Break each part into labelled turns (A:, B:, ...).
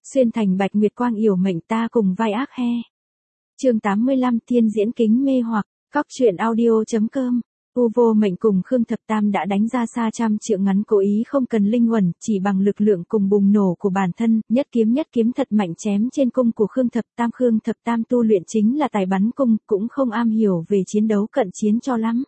A: Xuyên thành bạch nguyệt quang yểu mệnh ta cùng vai ác he. Chương 85 Thiên diễn kính mê hoặc, cóc truyện audio.com. U vô mệnh cùng Khương Thập Tam đã đánh ra xa trăm triệu ngắn, cố ý không cần linh uẩn, chỉ bằng lực lượng cùng bùng nổ của bản thân, nhất kiếm thật mạnh chém trên cung của Khương Thập Tam. Khương Thập Tam tu luyện chính là tài bắn cung, cũng không am hiểu về chiến đấu cận chiến cho lắm.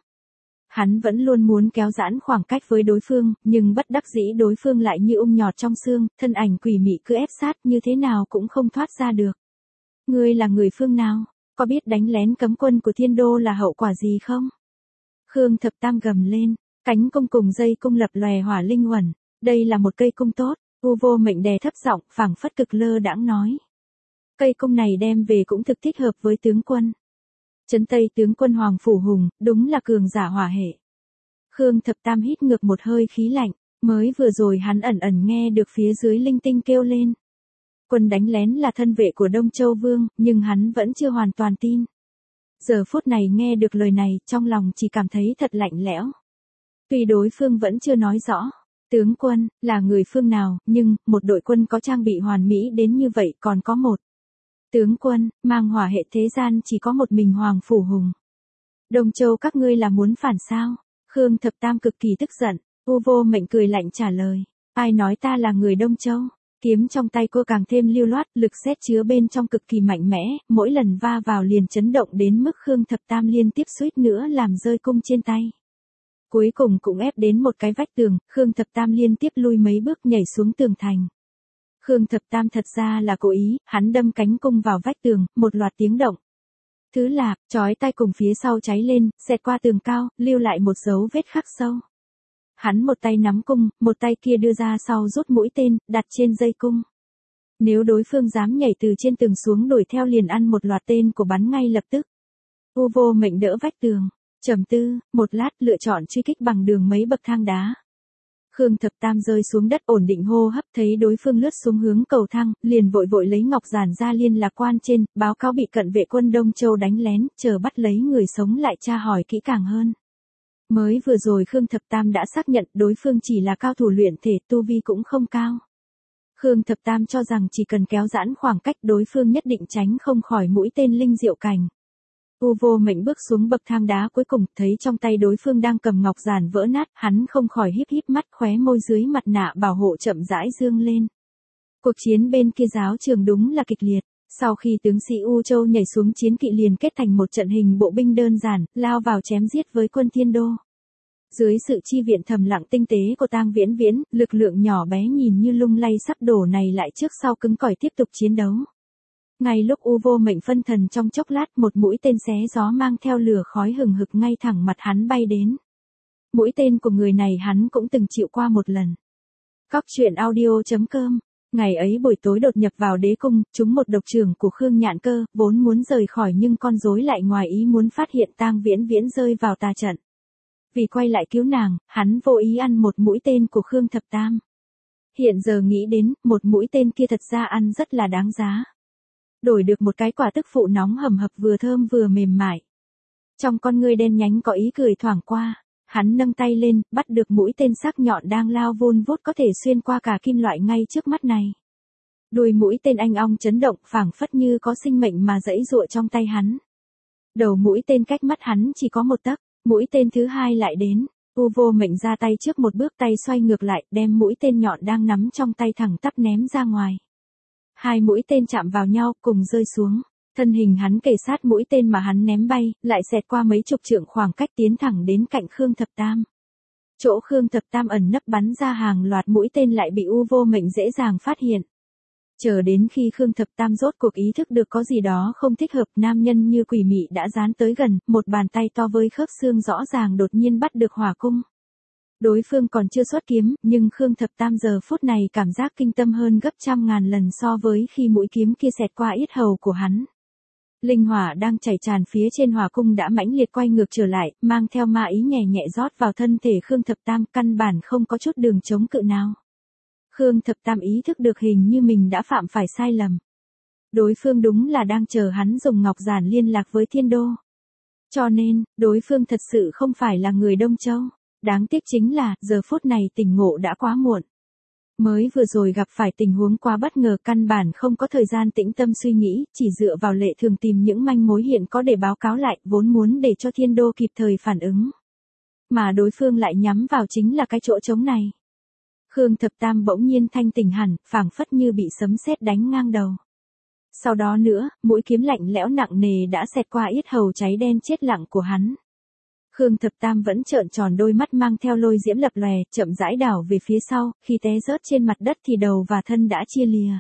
A: Hắn vẫn luôn muốn kéo giãn khoảng cách với đối phương, nhưng bất đắc dĩ đối phương lại như nhọt trong xương, thân ảnh quỷ mị cứ ép sát như thế nào cũng không thoát ra được. Ngươi là người phương nào? Có biết đánh lén cấm quân của Thiên Đô là hậu quả gì không? Khương Thập Tam gầm lên, cánh cung cùng dây cung lập lòe hỏa linh uẩn. Đây là một cây cung tốt. U vô mệnh đè thấp giọng, phảng phất cực lơ đãng nói. Cây cung này đem về cũng thực thích hợp với tướng quân. Trấn Tây tướng quân Hoàng Phủ Hùng, đúng là cường giả hỏa hệ. Khương Thập Tam hít ngược một hơi khí lạnh, mới vừa rồi hắn ẩn nghe được phía dưới linh tinh kêu lên. Quân đánh lén là thân vệ của Đông Châu Vương, nhưng hắn vẫn chưa hoàn toàn tin. Giờ phút này nghe được lời này, trong lòng chỉ cảm thấy thật lạnh lẽo. Tuy đối phương vẫn chưa nói rõ, tướng quân, là người phương nào, nhưng, một đội quân có trang bị hoàn mỹ đến như vậy còn có một. Tướng quân, mang hỏa hệ thế gian chỉ có một mình Hoàng Phủ Hùng. Đông Châu các ngươi là muốn phản sao? Khương Thập Tam cực kỳ tức giận, U vô mệnh cười lạnh trả lời. Ai nói ta là người Đông Châu? Kiếm trong tay cô càng thêm lưu loát, lực sét chứa bên trong cực kỳ mạnh mẽ, mỗi lần va vào liền chấn động đến mức Khương Thập Tam liên tiếp suýt nữa làm rơi cung trên tay. Cuối cùng cũng ép đến một cái vách tường, Khương Thập Tam liên tiếp lui mấy bước nhảy xuống tường thành. Khương Thập Tam thật ra là cố ý, hắn đâm cánh cung vào vách tường, một loạt tiếng động. Thứ lạp, chói tai cùng phía sau cháy lên, xẹt qua tường cao, lưu lại một dấu vết khắc sâu. Hắn một tay nắm cung, một tay kia đưa ra sau rút mũi tên, đặt trên dây cung. Nếu đối phương dám nhảy từ trên tường xuống đuổi theo liền ăn một loạt tên của bắn ngay lập tức. U vô mệnh đỡ vách tường, trầm tư, một lát lựa chọn truy kích bằng đường mấy bậc thang đá. Khương Thập Tam rơi xuống đất ổn định hô hấp, thấy đối phương lướt xuống hướng cầu thang, liền vội lấy ngọc giản ra liên lạc quan trên, báo cáo bị cận vệ quân Đông Châu đánh lén, chờ bắt lấy người sống lại tra hỏi kỹ càng hơn. Mới vừa rồi Khương Thập Tam đã xác nhận đối phương chỉ là cao thủ luyện thể, tu vi cũng không cao. Khương Thập Tam cho rằng chỉ cần kéo giãn khoảng cách đối phương nhất định tránh không khỏi mũi tên linh diệu cành. U vô mệnh bước xuống bậc thang đá cuối cùng, thấy trong tay đối phương đang cầm ngọc giản vỡ nát, hắn không khỏi híp mắt, khóe môi dưới mặt nạ bảo hộ chậm rãi dương lên. Cuộc chiến bên kia giáo trường đúng là kịch liệt, sau khi tướng sĩ U Châu nhảy xuống chiến kỵ liền kết thành một trận hình bộ binh đơn giản, lao vào chém giết với quân Thiên Đô. Dưới sự chi viện thầm lặng tinh tế của Tang Viễn Viễn, lực lượng nhỏ bé nhìn như lung lay sắp đổ này lại trước sau cứng cỏi tiếp tục chiến đấu. Ngay lúc U vô mệnh phân thần trong chốc lát, một mũi tên xé gió mang theo lửa khói hừng hực ngay thẳng mặt hắn bay đến. Mũi tên của người này hắn cũng từng chịu qua một lần. Cóc truyện audio.com. Ngày ấy buổi tối đột nhập vào đế cung, trúng một độc trưởng của Khương Nhạn Cơ, vốn muốn rời khỏi nhưng con rối lại ngoài ý muốn phát hiện Tang Viễn Viễn rơi vào tà trận. Vì quay lại cứu nàng, hắn vô ý ăn một mũi tên của Khương Thập Tam. Hiện giờ nghĩ đến, một mũi tên kia thật ra ăn rất là đáng giá. Đổi được một cái quả tức phụ nóng hầm hập vừa thơm vừa mềm mại. Trong con ngươi đen nhánh có ý cười thoảng qua, hắn nâng tay lên, bắt được mũi tên sắc nhọn đang lao vun vút có thể xuyên qua cả kim loại ngay trước mắt này. Đuôi mũi tên anh ong chấn động, phảng phất như có sinh mệnh mà giãy giụa trong tay hắn. Đầu mũi tên cách mắt hắn chỉ có một tấc, mũi tên thứ hai lại đến. U vô mệnh ra tay trước một bước, tay xoay ngược lại, đem mũi tên nhọn đang nắm trong tay thẳng tắp ném ra ngoài. Hai mũi tên chạm vào nhau, cùng rơi xuống. Thân hình hắn kề sát mũi tên mà hắn ném bay, lại xẹt qua mấy chục trượng khoảng cách tiến thẳng đến cạnh Khương Thập Tam. Chỗ Khương Thập Tam ẩn nấp bắn ra hàng loạt mũi tên lại bị U vô mệnh dễ dàng phát hiện. Chờ đến khi Khương Thập Tam rốt cuộc ý thức được có gì đó không thích hợp, nam nhân như quỷ mị đã dán tới gần, một bàn tay to với khớp xương rõ ràng đột nhiên bắt được hỏa cung. Đối phương còn chưa xuất kiếm, nhưng Khương Thập Tam giờ phút này cảm giác kinh tâm hơn gấp trăm ngàn lần so với khi mũi kiếm kia xẹt qua yết hầu của hắn. Linh hỏa đang chảy tràn phía trên hỏa cung đã mãnh liệt quay ngược trở lại, mang theo ma ý nhẹ nhẹ rót vào thân thể Khương Thập Tam, căn bản không có chút đường chống cự nào. Khương Thập Tam ý thức được hình như mình đã phạm phải sai lầm. Đối phương đúng là đang chờ hắn dùng ngọc giản liên lạc với Thiên Đô. Cho nên, đối phương thật sự không phải là người Đông Châu. Đáng tiếc chính là, giờ phút này tỉnh ngộ đã quá muộn. Mới vừa rồi gặp phải tình huống quá bất ngờ, căn bản không có thời gian tĩnh tâm suy nghĩ, chỉ dựa vào lệ thường tìm những manh mối hiện có để báo cáo lại, vốn muốn để cho Thiên Đô kịp thời phản ứng. Mà đối phương lại nhắm vào chính là cái chỗ trống này. Khương Thập Tam bỗng nhiên thanh tỉnh hẳn, phảng phất như bị sấm sét đánh ngang đầu. Sau đó nữa, mũi kiếm lạnh lẽo nặng nề đã xẹt qua yết hầu cháy đen chết lặng của hắn. Khương Thập Tam vẫn trợn tròn đôi mắt mang theo lôi diễm lập lòe, chậm rãi đảo về phía sau, khi té rớt trên mặt đất thì đầu và thân đã chia lìa.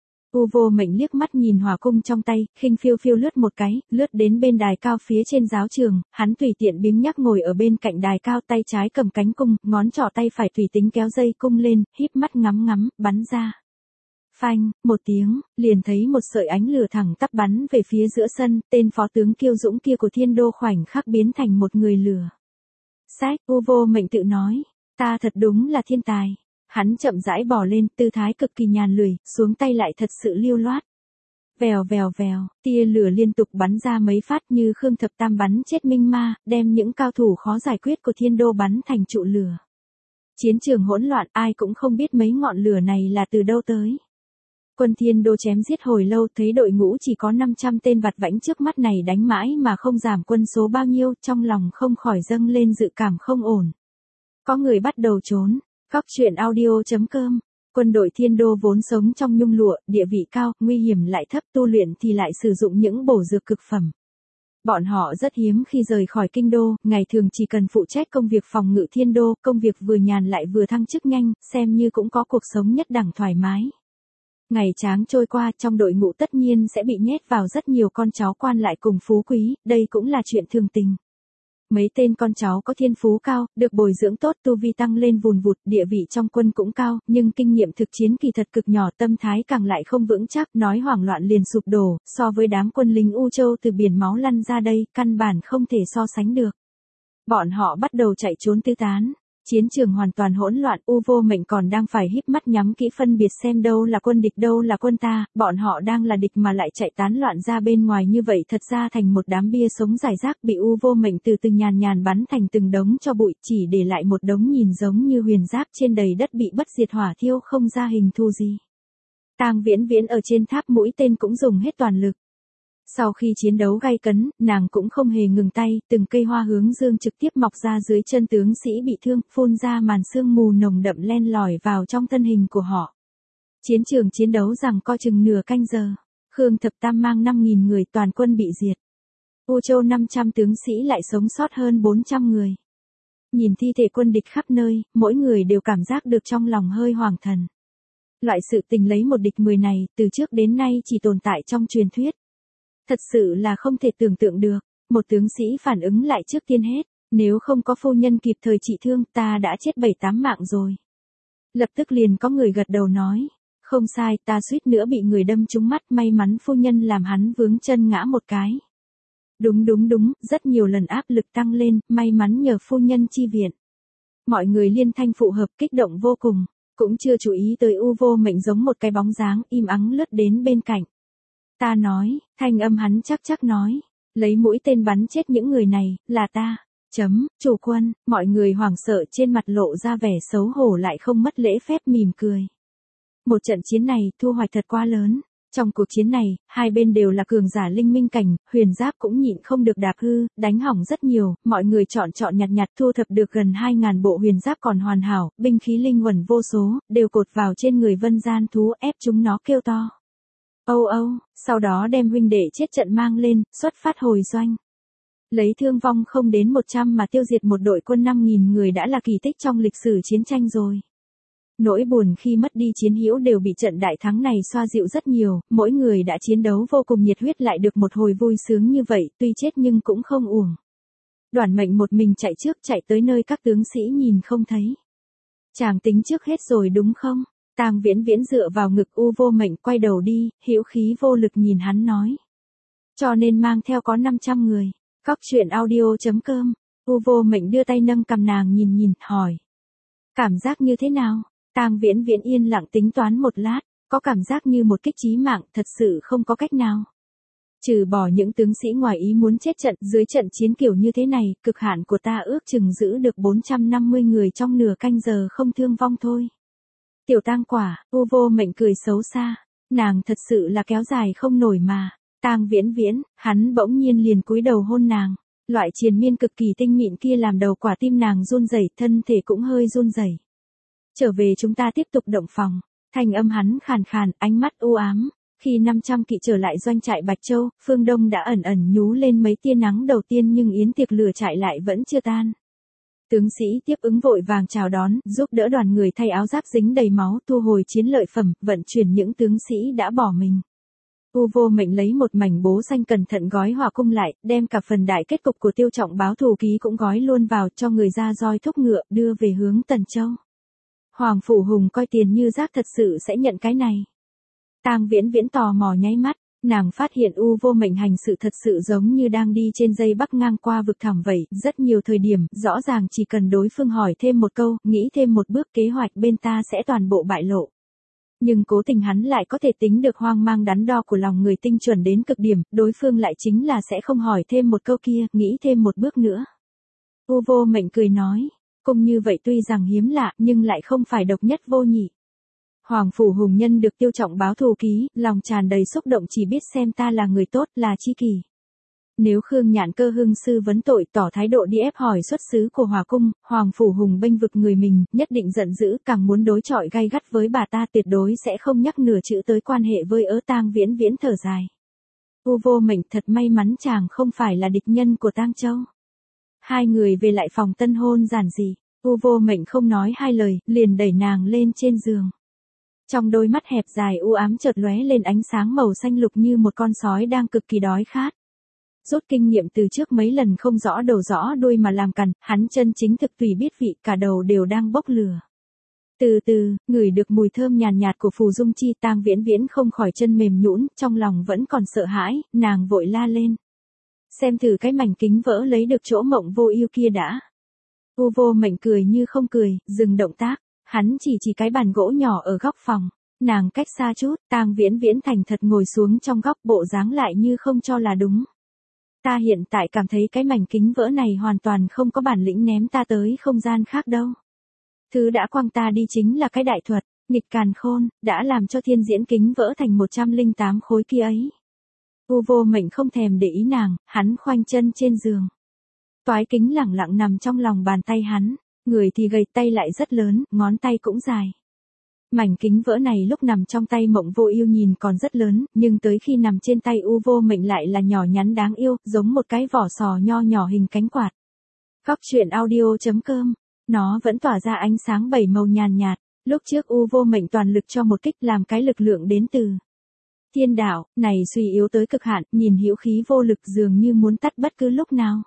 A: U Vô Mệnh liếc mắt nhìn hỏa cung trong tay, khinh phiêu phiêu lướt một cái, lướt đến bên đài cao phía trên giáo trường, hắn tùy tiện biếng nhác ngồi ở bên cạnh đài cao, tay trái cầm cánh cung, ngón trỏ tay phải tùy tính kéo dây cung lên, híp mắt ngắm ngắm, bắn ra. Phanh, một tiếng, liền thấy một sợi ánh lửa thẳng tắp bắn về phía giữa sân, tên phó tướng kiêu dũng kia của Thiên Đô khoảnh khắc biến thành một người lửa. Sách, U Vô Mệnh tự nói, ta thật đúng là thiên tài. Hắn chậm rãi bò lên, tư thái cực kỳ nhàn lười, xuống tay lại thật sự lưu loát. Vèo vèo vèo, tia lửa liên tục bắn ra mấy phát như Khương Thập Tam bắn chết Minh Ma, đem những cao thủ khó giải quyết của Thiên Đô bắn thành trụ lửa. Chiến trường hỗn loạn, ai cũng không biết mấy ngọn lửa này là từ đâu tới. Quân Thiên Đô chém giết hồi lâu, thấy đội ngũ chỉ có 500 tên vặt vãnh trước mắt này đánh mãi mà không giảm quân số bao nhiêu, trong lòng không khỏi dâng lên dự cảm không ổn. Có người bắt đầu trốn. Góc truyện audio.com. Quân đội Thiên Đô vốn sống trong nhung lụa, địa vị cao, nguy hiểm lại thấp, tu luyện thì lại sử dụng những bổ dược cực phẩm. Bọn họ rất hiếm khi rời khỏi kinh đô, ngày thường chỉ cần phụ trách công việc phòng ngự Thiên Đô, công việc vừa nhàn lại vừa thăng chức nhanh, xem như cũng có cuộc sống nhất đẳng thoải mái. Ngày tráng trôi qua, trong đội ngũ tất nhiên sẽ bị nhét vào rất nhiều con cháu quan lại cùng phú quý, đây cũng là chuyện thường tình. Mấy tên con cháu có thiên phú cao, được bồi dưỡng tốt, tu vi tăng lên vùn vụt, địa vị trong quân cũng cao, nhưng kinh nghiệm thực chiến kỳ thật cực nhỏ, tâm thái càng lại không vững chắc, nói hoảng loạn liền sụp đổ, so với đám quân lính U Châu từ biển máu lăn ra đây, căn bản không thể so sánh được. Bọn họ bắt đầu chạy trốn tứ tán. Chiến trường hoàn toàn hỗn loạn, U Vô Mệnh còn đang phải híp mắt nhắm kỹ phân biệt xem đâu là quân địch đâu là quân ta, bọn họ đang là địch mà lại chạy tán loạn ra bên ngoài như vậy, thật ra thành một đám bia sống rải rác, bị U Vô Mệnh từ từ nhàn nhàn bắn thành từng đống cho bụi, chỉ để lại một đống nhìn giống như huyền giáp trên đầy đất bị bất diệt hỏa thiêu không ra hình thù gì. Tang Viễn Viễn ở trên tháp mũi tên cũng dùng hết toàn lực. Sau khi chiến đấu gay cấn, nàng cũng không hề ngừng tay, từng cây hoa hướng dương trực tiếp mọc ra dưới chân tướng sĩ bị thương, phun ra màn sương mù nồng đậm len lỏi vào trong thân hình của họ. Chiến trường chiến đấu rằng co chừng nửa canh giờ, Khương Thập Tam mang 5.000 người, toàn quân bị diệt. U Châu 500 tướng sĩ lại sống sót hơn 400 người. Nhìn thi thể quân địch khắp nơi, mỗi người đều cảm giác được trong lòng hơi hoảng thần. Loại sự tình lấy một địch 10 này, từ trước đến nay chỉ tồn tại trong truyền thuyết. Thật sự là không thể tưởng tượng được, một tướng sĩ phản ứng lại trước tiên hết, nếu không có phu nhân kịp thời trị thương, ta đã chết 7-8 mạng rồi. Lập tức liền có người gật đầu nói, không sai, ta suýt nữa bị người đâm trúng mắt, may mắn phu nhân làm hắn vướng chân ngã một cái. Đúng, rất nhiều lần áp lực tăng lên, may mắn nhờ phu nhân chi viện. Mọi người liên thanh phụ hợp, kích động vô cùng, cũng chưa chú ý tới U Vô Mệnh giống một cái bóng dáng im ắng lướt đến bên cạnh. Ta nói, thanh âm hắn chắc nói, lấy mũi tên bắn chết những người này, là ta. Chủ quân, mọi người hoảng sợ trên mặt lộ ra vẻ xấu hổ lại không mất lễ phép mỉm cười. Một trận chiến này thu hoạch thật quá lớn. Trong cuộc chiến này, hai bên đều là cường giả linh minh cảnh, huyền giáp cũng nhịn không được đạp hư, đánh hỏng rất nhiều, mọi người chọn nhặt thu thập được gần 2.000 bộ huyền giáp còn hoàn hảo, binh khí linh huẩn vô số, đều cột vào trên người vân gian thú ép chúng nó kêu to. Âu, sau đó đem huynh đệ chết trận mang lên, xuất phát hồi doanh. Lấy thương vong không đến 100 mà tiêu diệt một đội quân 5.000 người đã là kỳ tích trong lịch sử chiến tranh rồi. Nỗi buồn khi mất đi chiến hữu đều bị trận đại thắng này xoa dịu rất nhiều, mỗi người đã chiến đấu vô cùng nhiệt huyết lại được một hồi vui sướng như vậy, tuy chết nhưng cũng không uổng. Đoản Mệnh một mình chạy trước, chạy tới nơi các tướng sĩ nhìn không thấy. Chàng tính trước hết rồi đúng không? Tang Viễn Viễn dựa vào ngực U Vô Mệnh quay đầu đi, hữu khí vô lực nhìn hắn nói. Cho nên mang theo có 500 người. Góc truyện audio.com. U Vô Mệnh đưa tay nâng cằm nàng nhìn, hỏi. Cảm giác như thế nào? Tang Viễn Viễn yên lặng tính toán một lát, có cảm giác như một kích chí mạng, thật sự không có cách nào. Trừ bỏ những tướng sĩ ngoài ý muốn chết trận, dưới trận chiến kiểu như thế này, cực hạn của ta ước chừng giữ được 450 người trong nửa canh giờ không thương vong thôi. Tiểu tang quả, U Vô Mệnh cười xấu xa. Nàng thật sự là kéo dài không nổi mà. Tang Viễn Viễn, hắn bỗng nhiên liền cúi đầu hôn nàng. Loại triền miên cực kỳ tinh mịn kia làm đầu quả tim nàng run rẩy, thân thể cũng hơi run rẩy. Trở về chúng ta tiếp tục động phòng. Thanh âm hắn khàn khàn, ánh mắt u ám. Khi 500 kỵ trở lại doanh trại Bạch Châu, phương đông đã ẩn ẩn nhú lên mấy tia nắng đầu tiên nhưng yến tiệc lửa trại lại vẫn chưa tan. Tướng sĩ tiếp ứng vội vàng chào đón, giúp đỡ đoàn người thay áo giáp dính đầy máu thu hồi chiến lợi phẩm, vận chuyển những tướng sĩ đã bỏ mình. U Vô Mệnh lấy một mảnh bố xanh cẩn thận gói hỏa cung lại, đem cả phần đại kết cục của Tiêu Trọng báo thù ký cũng gói luôn vào cho người ra roi thúc ngựa đưa về hướng Tần Châu. Hoàng Phủ Hùng coi tiền như rác thật sự sẽ nhận cái này. Tang Viễn Viễn tò mò nháy mắt, nàng phát hiện U Vô Mệnh hành sự thật sự giống như đang đi trên dây bắc ngang qua vực thẳm vậy, rất nhiều thời điểm, rõ ràng chỉ cần đối phương hỏi thêm một câu, nghĩ thêm một bước kế hoạch bên ta sẽ toàn bộ bại lộ. Nhưng cố tình hắn lại có thể tính được hoang mang đắn đo của lòng người tinh chuẩn đến cực điểm, đối phương lại chính là sẽ không hỏi thêm một câu kia, nghĩ thêm một bước nữa. U Vô Mệnh cười nói, cung như vậy tuy rằng hiếm lạ nhưng lại không phải độc nhất vô nhị. Hoàng Phủ Hùng nhân được Tiêu Trọng báo thù ký, lòng tràn đầy xúc động chỉ biết xem ta là người tốt, là chi kỷ. Nếu Khương Nhạn Cơ hưng sư vấn tội tỏ thái độ đi ép hỏi xuất xứ của Hòa Cung, Hoàng Phủ Hùng bênh vực người mình, nhất định giận dữ, càng muốn đối chọi gay gắt với bà ta tuyệt đối sẽ không nhắc nửa chữ tới quan hệ với Tang Viễn Viễn thở dài. U Vô Mệnh thật may mắn chàng không phải là địch nhân của Tang Châu. Hai người về lại phòng tân hôn giản dị, U Vô Mệnh không nói hai lời, liền đẩy nàng lên trên giường. Trong đôi mắt hẹp dài u ám chợt lóe lên ánh sáng màu xanh lục như một con sói đang cực kỳ đói khát. Rút kinh nghiệm từ trước mấy lần không rõ đầu rõ đuôi mà làm cằn, hắn chân chính thực tùy biết vị, cả đầu đều đang bốc lửa. Từ từ, ngửi được mùi thơm nhàn nhạt của Phù Dung Chi, Tang Viễn Viễn không khỏi chân mềm nhũn, trong lòng vẫn còn sợ hãi, nàng vội la lên. Xem thử cái mảnh kính vỡ lấy được chỗ Mộng Vô Ưu kia đã. U Vô Mệnh cười như không cười, dừng động tác. Hắn chỉ cái bàn gỗ nhỏ ở góc phòng, nàng cách xa chút, Tang Viễn Viễn thành thật ngồi xuống trong góc bộ dáng lại như không cho là đúng. Ta hiện tại cảm thấy cái mảnh kính vỡ này hoàn toàn không có bản lĩnh ném ta tới không gian khác đâu. Thứ đã quăng ta đi chính là cái đại thuật, nghịch càn khôn, đã làm cho thiên diễn kính vỡ thành 108 khối kia ấy. U Vô Mệnh không thèm để ý nàng, hắn khoanh chân trên giường. Toái kính lẳng lặng nằm trong lòng bàn tay hắn. Người thì gầy, tay lại rất lớn, ngón tay cũng dài. Mảnh kính vỡ này lúc nằm trong tay Mộng Vô Ưu nhìn còn rất lớn, nhưng tới khi nằm trên tay U Vô Mệnh lại là nhỏ nhắn đáng yêu, giống một cái vỏ sò nho nhỏ hình cánh quạt. Góc truyện audio.com, nó vẫn tỏa ra ánh sáng bảy màu nhàn nhạt, lúc trước U Vô Mệnh toàn lực cho một kích làm cái lực lượng đến từ thiên đạo, này suy yếu tới cực hạn, nhìn hữu khí vô lực dường như muốn tắt bất cứ lúc nào.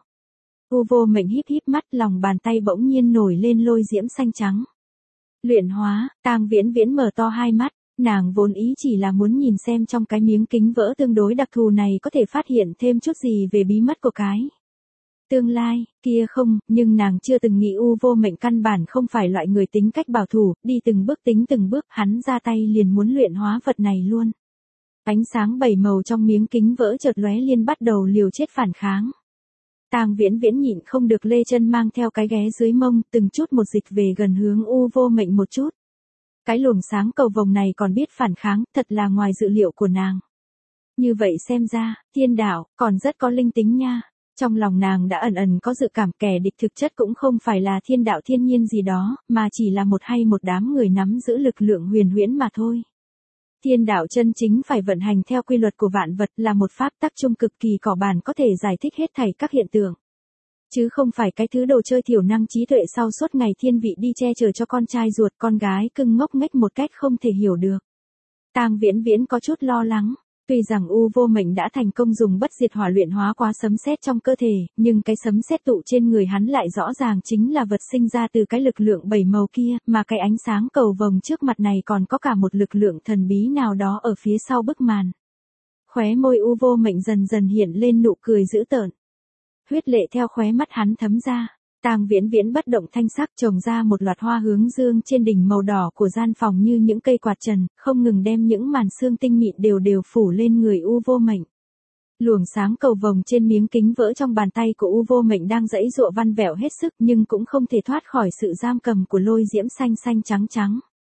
A: U Vô Mệnh híp híp mắt, lòng bàn tay bỗng nhiên nổi lên lôi diễm xanh trắng. Luyện hóa, Tang Viễn Viễn mở to hai mắt, nàng vốn ý chỉ là muốn nhìn xem trong cái miếng kính vỡ tương đối đặc thù này có thể phát hiện thêm chút gì về bí mật của cái tương lai, kia không, nhưng nàng chưa từng nghĩ U Vô Mệnh căn bản không phải loại người tính cách bảo thủ, đi từng bước tính từng bước, hắn ra tay liền muốn luyện hóa vật này luôn. Ánh sáng bảy màu trong miếng kính vỡ chợt lóe liên bắt đầu liều chết phản kháng. Tang Viễn Viễn nhịn không được lê chân mang theo cái ghé dưới mông, từng chút một dịch về gần hướng U Vô Mệnh một chút. Cái luồng sáng cầu vồng này còn biết phản kháng, thật là ngoài dự liệu của nàng. Như vậy xem ra, thiên đạo, còn rất có linh tính nha. Trong lòng nàng đã ẩn ẩn có dự cảm kẻ địch thực chất cũng không phải là thiên đạo thiên nhiên gì đó, mà chỉ là một đám người nắm giữ lực lượng huyền huyễn mà thôi. Thiên đạo chân chính phải vận hành theo quy luật của vạn vật, là một pháp tắc chung cực kỳ cỏ bản có thể giải thích hết thảy các hiện tượng. Chứ không phải cái thứ đồ chơi thiểu năng trí tuệ sau suốt ngày thiên vị đi che chở cho con trai ruột con gái cưng ngốc nghếch một cách không thể hiểu được. Tang Viễn Viễn có chút lo lắng. Tuy rằng U Vô Mệnh đã thành công dùng bất diệt hỏa luyện hóa quá sấm sét trong cơ thể, nhưng cái sấm sét tụ trên người hắn lại rõ ràng chính là vật sinh ra từ cái lực lượng bảy màu kia, mà cái ánh sáng cầu vồng trước mặt này còn có cả một lực lượng thần bí nào đó ở phía sau bức màn. Khóe môi U Vô Mệnh dần dần hiện lên nụ cười dữ tợn. Huyết lệ theo khóe mắt hắn thấm ra. Tang Viễn Viễn bất động thanh sắc trồng ra một loạt hoa hướng dương trên đỉnh màu đỏ của gian phòng như những cây quạt trần, không ngừng đem những màn sương tinh mịn đều phủ lên người U Vô Mệnh. Luồng sáng cầu vồng trên miếng kính vỡ trong bàn tay của U Vô Mệnh đang giãy giụa văn vẹo hết sức nhưng cũng không thể thoát khỏi sự giam cầm của lôi diễm xanh xanh trắng trắng.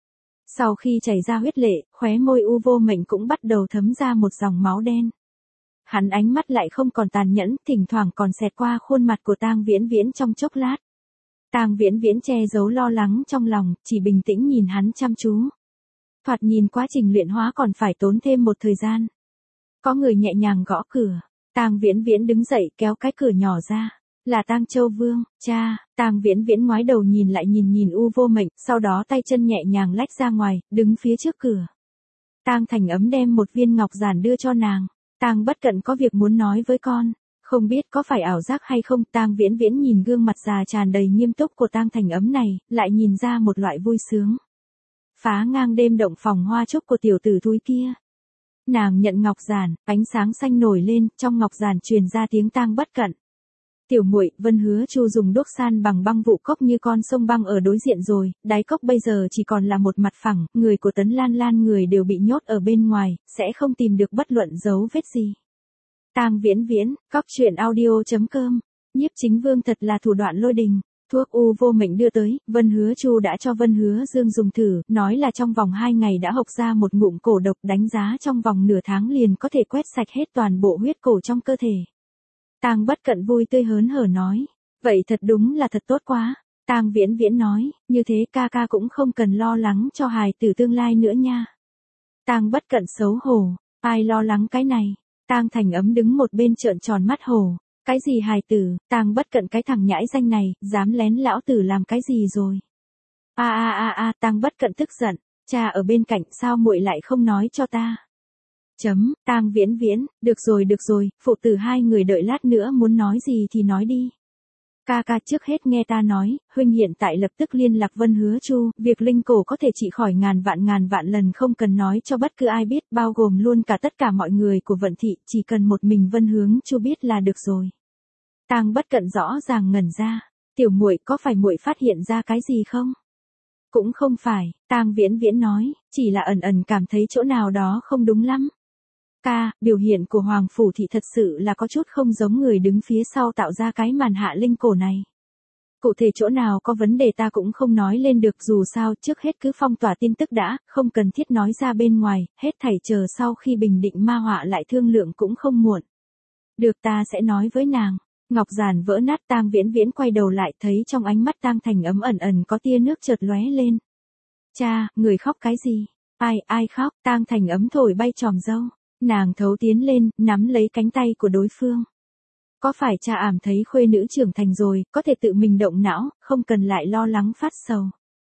A: Sau khi chảy ra huyết lệ, khóe môi U Vô Mệnh cũng bắt đầu thấm ra một dòng máu đen. Hắn ánh mắt lại không còn tàn nhẫn, thỉnh thoảng còn xẹt qua khuôn mặt của Tang Viễn Viễn trong chốc lát. Tang Viễn Viễn che giấu lo lắng trong lòng, chỉ bình tĩnh nhìn hắn chăm chú. Thoạt nhìn quá trình luyện hóa còn phải tốn thêm một thời gian. Có người nhẹ nhàng gõ cửa. Tang Viễn Viễn đứng dậy kéo cái cửa nhỏ ra. Là Tang Châu Vương, cha. Tang Viễn Viễn ngoái đầu nhìn lại nhìn U Vô Mệnh, sau đó tay chân nhẹ nhàng lách ra ngoài, đứng phía trước cửa. Tang Thành Ấm đem một viên ngọc giản đưa cho nàng. Tang Bất Cận có việc muốn nói với con. Không biết có phải ảo giác hay không, Tang Viễn Viễn nhìn gương mặt già tràn đầy nghiêm túc của Tang Thành Ấm này, lại nhìn ra một loại vui sướng. Phá ngang đêm động phòng hoa trúc của tiểu tử thúi kia. Nàng nhận ngọc giản, ánh sáng xanh nổi lên, trong ngọc giản truyền ra tiếng Tang Bất Cận. Tiểu muội, Vân Hứa Chu dùng đuốc san bằng băng vụ cốc như con sông băng ở đối diện rồi, đáy cốc bây giờ chỉ còn là một mặt phẳng, người của Tấn Lan Lan người đều bị nhốt ở bên ngoài, sẽ không tìm được bất luận dấu vết gì. Tang Viễn Viễn, coctruyện.audio.com, Nhiếp Chính Vương thật là thủ đoạn lôi đình. Thuốc U Vô Mệnh đưa tới, Vân Hứa Chu đã cho Vân Hứa Dương dùng thử, nói là trong vòng 2 ngày đã hộc ra một ngụm cổ độc, đánh giá trong vòng nửa tháng liền có thể quét sạch hết toàn bộ huyết cổ trong cơ thể. Tang Bất Cận vui tươi hớn hở nói, vậy thật đúng là thật tốt quá. Tang Viễn Viễn nói, như thế ca ca cũng không cần lo lắng cho hài tử tương lai nữa nha. Tang Bất Cận xấu hổ, ai lo lắng cái này. Tang Thành Ấm đứng một bên trợn tròn mắt hổ. Cái gì hài tử, Tang Bất Cận cái thằng nhãi danh này, dám lén lão tử làm cái gì rồi? Tang Bất Cận tức giận, cha ở bên cạnh sao muội lại không nói cho ta? Tang Viễn Viễn, được rồi, phụ tử hai người đợi lát nữa muốn nói gì thì nói đi. Ca ca trước hết nghe ta nói, huynh hiện tại lập tức liên lạc Vân Hứa Chu, việc linh cổ có thể trị khỏi ngàn vạn lần không cần nói cho bất cứ ai biết, bao gồm luôn cả tất cả mọi người của Vận Thị, chỉ cần một mình Vân Hướng Chu biết là được rồi. Tang Bất Cận rõ ràng ngẩn ra, tiểu muội có phải muội phát hiện ra cái gì không? Cũng không phải, Tang Viễn Viễn nói, chỉ là ẩn cảm thấy chỗ nào đó không đúng lắm. Ca, biểu hiện của Hoàng Phủ Thị thật sự là có chút không giống người đứng phía sau tạo ra cái màn hạ linh cổ này. Cụ thể chỗ nào có vấn đề ta cũng không nói lên được, dù sao trước hết cứ phong tỏa tin tức đã, không cần thiết nói ra bên ngoài, hết thảy chờ sau khi bình định ma họa lại thương lượng cũng không muộn. Được, ta sẽ nói với nàng. Ngọc giản vỡ nát, Tang Viễn Viễn quay đầu lại thấy trong ánh mắt Tang Thành Ấm ẩn có tia nước chợt lóe lên. Cha, người khóc cái gì? Ai khóc? Tang Thành Ấm thổi bay tròm râu. Nàng thấu tiến lên, nắm lấy cánh tay của đối phương. Có phải cha ảm thấy khuê nữ trưởng thành rồi, có thể tự mình động não, không cần lại lo lắng phát sầu?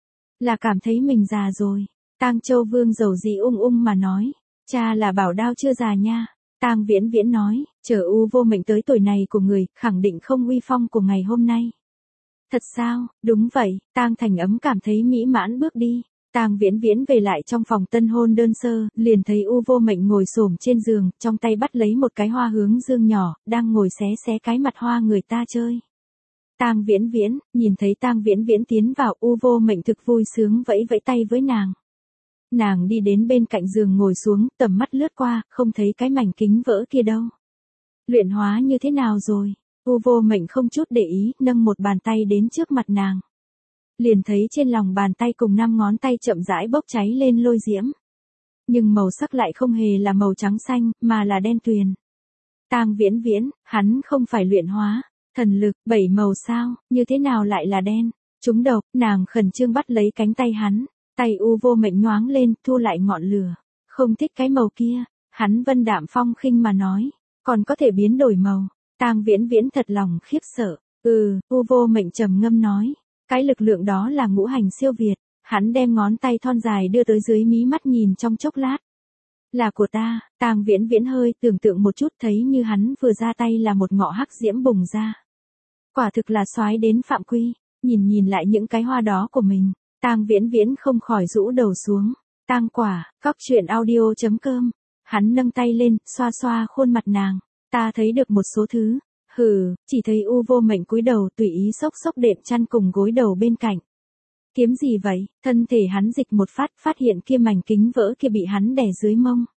A: Là cảm thấy mình già rồi. Tang Châu Vương dầu dĩ ung mà nói. Cha là bảo đao chưa già nha. Tang Viễn Viễn nói, chờ U Vô Mệnh tới tuổi này của người, khẳng định không uy phong của ngày hôm nay. Thật sao? Đúng vậy. Tang Thành Ấm cảm thấy mỹ mãn bước đi. Tang Viễn Viễn về lại trong phòng tân hôn đơn sơ, liền thấy U Vô Mệnh ngồi xổm trên giường, trong tay bắt lấy một cái hoa hướng dương nhỏ, đang ngồi xé cái mặt hoa người ta chơi. Tang Viễn Viễn, nhìn thấy Tang Viễn Viễn tiến vào, U Vô Mệnh thực vui sướng vẫy tay với nàng. Nàng đi đến bên cạnh giường ngồi xuống, tầm mắt lướt qua, không thấy cái mảnh kính vỡ kia đâu. Luyện hóa như thế nào rồi? U Vô Mệnh không chút để ý, nâng một bàn tay đến trước mặt nàng. Liền thấy trên lòng bàn tay cùng 5 ngón tay chậm rãi bốc cháy lên lôi diễm. Nhưng màu sắc lại không hề là màu trắng xanh, mà là đen tuyền. Tang Viễn Viễn, hắn không phải luyện hóa, thần lực, 7 màu sao, như thế nào lại là đen? Trúng độc, nàng khẩn trương bắt lấy cánh tay hắn. Tay U Vô Mệnh nhoáng lên, thu lại ngọn lửa. Không thích cái màu kia, hắn vân đạm phong khinh mà nói, còn có thể biến đổi màu. Tang Viễn Viễn thật lòng khiếp sợ. U Vô Mệnh trầm ngâm nói, cái lực lượng đó là ngũ hành siêu việt. Hắn đem ngón tay thon dài đưa tới dưới mí mắt nhìn trong chốc lát. Là của ta. Tang Viễn Viễn hơi tưởng tượng một chút, thấy như hắn vừa ra tay là một ngọ hắc diễm bùng ra. Quả thực là soái đến phạm quy. Nhìn lại những cái hoa đó của mình, Tang Viễn Viễn không khỏi rũ đầu xuống. Tang quả, coctruyện.audio.com. Hắn nâng tay lên, xoa khuôn mặt nàng. Ta thấy được một số thứ. Chỉ thấy U Vô Mệnh cúi đầu tùy ý xốc đệm chăn cùng gối đầu bên cạnh. Kiếm gì vậy? Thân thể hắn dịch một phát hiện kia mảnh kính vỡ kia bị hắn đè dưới mông.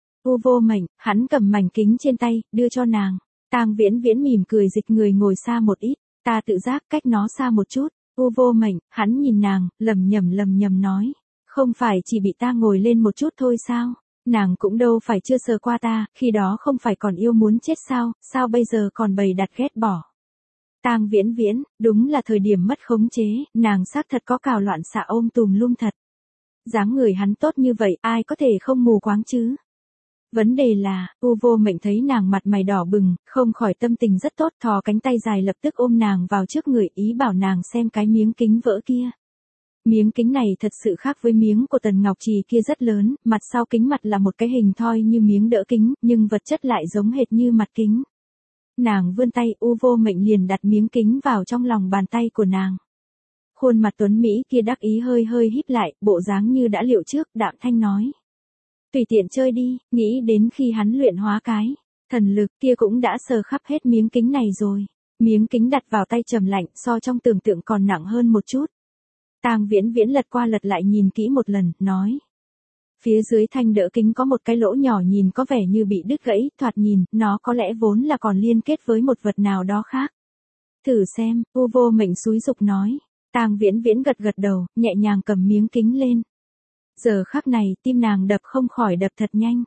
A: U Vô Mệnh, hắn cầm mảnh kính trên tay, đưa cho nàng. Tang Viễn Viễn mỉm cười dịch người ngồi xa một ít. Ta tự giác cách nó xa một chút. U Vô Mệnh, hắn nhìn nàng, lầm nhầm nói. Không phải chỉ bị ta ngồi lên một chút thôi sao? Nàng cũng đâu phải chưa sờ qua ta, khi đó không phải còn yêu muốn chết sao, sao bây giờ còn bày đặt ghét bỏ. Tang Viễn Viễn, đúng là thời điểm mất khống chế, nàng xác thật có cào loạn xạ ôm tùm lum thật. Dáng người hắn tốt như vậy, ai có thể không mù quáng chứ? Vấn đề là, U Vô Mệnh thấy nàng mặt mày đỏ bừng, không khỏi tâm tình rất tốt, thò cánh tay dài lập tức ôm nàng vào trước người, ý bảo nàng xem cái miếng kính vỡ kia. Miếng kính này thật sự khác với miếng của Tần Ngọc Trì kia rất lớn, mặt sau kính mặt là một cái hình thoi như miếng đỡ kính, nhưng vật chất lại giống hệt như mặt kính. Nàng vươn tay, U Vô Mệnh liền đặt miếng kính vào trong lòng bàn tay của nàng. Khuôn mặt tuấn Mỹ kia đắc ý hơi hơi híp lại, bộ dáng như đã liệu trước, đạm thanh nói. Tùy tiện chơi đi, nghĩ đến khi hắn luyện hóa cái thần lực kia cũng đã sờ khắp hết miếng kính này rồi. Miếng kính đặt vào tay trầm lạnh, so trong tưởng tượng còn nặng hơn một chút. Tang Viễn Viễn lật qua lật lại nhìn kỹ một lần, nói. Phía dưới thanh đỡ kính có một cái lỗ nhỏ nhìn có vẻ như bị đứt gãy, thoạt nhìn, nó có lẽ vốn là còn liên kết với một vật nào đó khác. Thử xem, U Vô Mệnh xúi dục nói. Tang Viễn Viễn gật gật đầu, nhẹ nhàng cầm miếng kính lên. Giờ khắc này, tim nàng đập không khỏi đập thật nhanh.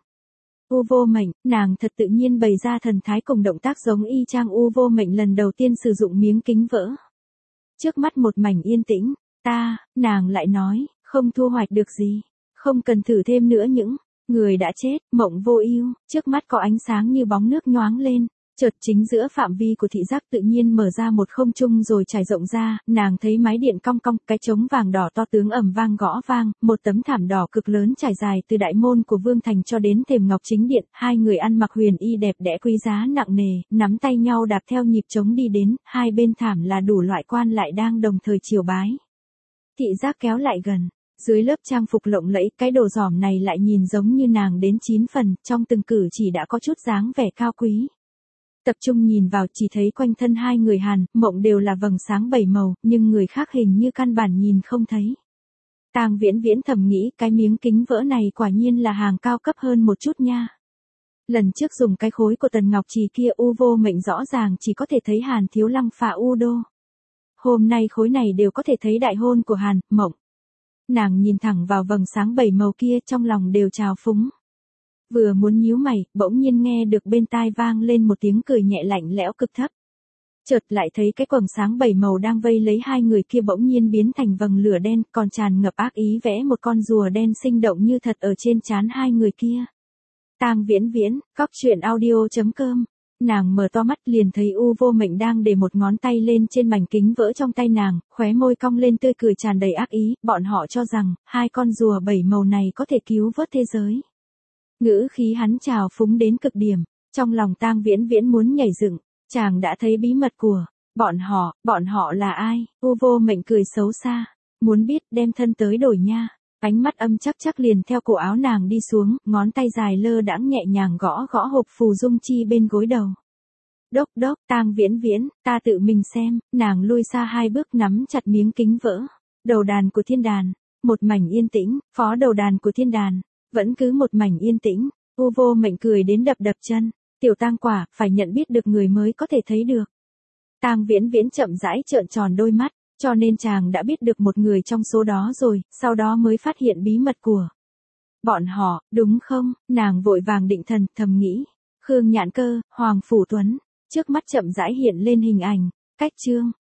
A: U Vô Mệnh, nàng thật tự nhiên bày ra thần thái cùng động tác giống y chang U Vô Mệnh lần đầu tiên sử dụng miếng kính vỡ. Trước mắt một mảnh yên tĩnh, nàng lại nói, không thu hoạch được gì. Không cần thử thêm nữa những người đã chết, mộng vô ưu, trước mắt có ánh sáng như bóng nước nhoáng lên. Chợt chính giữa phạm vi của thị giác tự nhiên mở ra một không trung rồi trải rộng ra, nàng thấy mái điện cong cong, cái trống vàng đỏ to tướng ầm vang gõ vang, một tấm thảm đỏ cực lớn trải dài từ đại môn của Vương Thành cho đến thềm ngọc chính điện, hai người ăn mặc huyền y đẹp đẽ quý giá nặng nề, nắm tay nhau đạp theo nhịp trống đi đến, hai bên thảm là đủ loại quan lại đang đồng thời triều bái. Thị giác kéo lại gần. Dưới lớp trang phục lộng lẫy, cái đồ giỏm này lại nhìn giống như nàng đến 9 phần, trong từng cử chỉ đã có chút dáng vẻ cao quý. Tập trung nhìn vào chỉ thấy quanh thân hai người Hàn, Mộng đều là vầng sáng bảy màu, nhưng người khác hình như căn bản nhìn không thấy. Tang Viễn Viễn thầm nghĩ cái miếng kính vỡ này quả nhiên là hàng cao cấp hơn một chút nha. Lần trước dùng cái khối của Tần Ngọc Trì kia U Vô Mệnh rõ ràng chỉ có thể thấy Hàn Thiếu Lăng phá U Đô. Hôm nay khối này đều có thể thấy đại hôn của Hàn, Mộng. Nàng nhìn thẳng vào vầng sáng bảy màu kia trong lòng đều trào phúng. Vừa muốn nhíu mày, bỗng nhiên nghe được bên tai vang lên một tiếng cười nhẹ lạnh lẽo cực thấp. Chợt lại thấy cái quầng sáng bảy màu đang vây lấy hai người kia bỗng nhiên biến thành vầng lửa đen, còn tràn ngập ác ý vẽ một con rùa đen sinh động như thật ở trên trán hai người kia. Tang Viễn Viễn, coctruyện.audio.com. Nàng mở to mắt liền thấy U Vô Mệnh đang để một ngón tay lên trên mảnh kính vỡ trong tay nàng, khóe môi cong lên tươi cười tràn đầy ác ý, bọn họ cho rằng, hai con rùa bảy màu này có thể cứu vớt thế giới. Ngữ khí hắn trào phúng đến cực điểm, trong lòng Tang Viễn Viễn muốn nhảy dựng, chàng đã thấy bí mật của bọn họ là ai? U Vô Mệnh cười xấu xa, muốn biết đem thân tới đổi nha. Ánh mắt âm chắc chắc liền theo cổ áo nàng đi xuống, ngón tay dài lơ đãng nhẹ nhàng gõ gõ hộp phù dung chi bên gối đầu. Đốc đốc, Tang Viễn Viễn, ta tự mình xem, nàng lui xa hai bước nắm chặt miếng kính vỡ. Đầu đàn của thiên đàn, một mảnh yên tĩnh, phó đầu đàn của thiên đàn, vẫn cứ một mảnh yên tĩnh. U Vô Mệnh cười đến đập đập chân, tiểu Tang quả, phải nhận biết được người mới có thể thấy được. Tang Viễn Viễn chậm rãi trợn tròn đôi mắt. Cho nên chàng đã biết được một người trong số đó rồi, sau đó mới phát hiện bí mật của bọn họ, đúng không? Nàng vội vàng định thần, thầm nghĩ. Khương Nhạn Cơ, Hoàng Phủ Tuấn, trước mắt chậm rãi hiện lên hình ảnh, cách chương.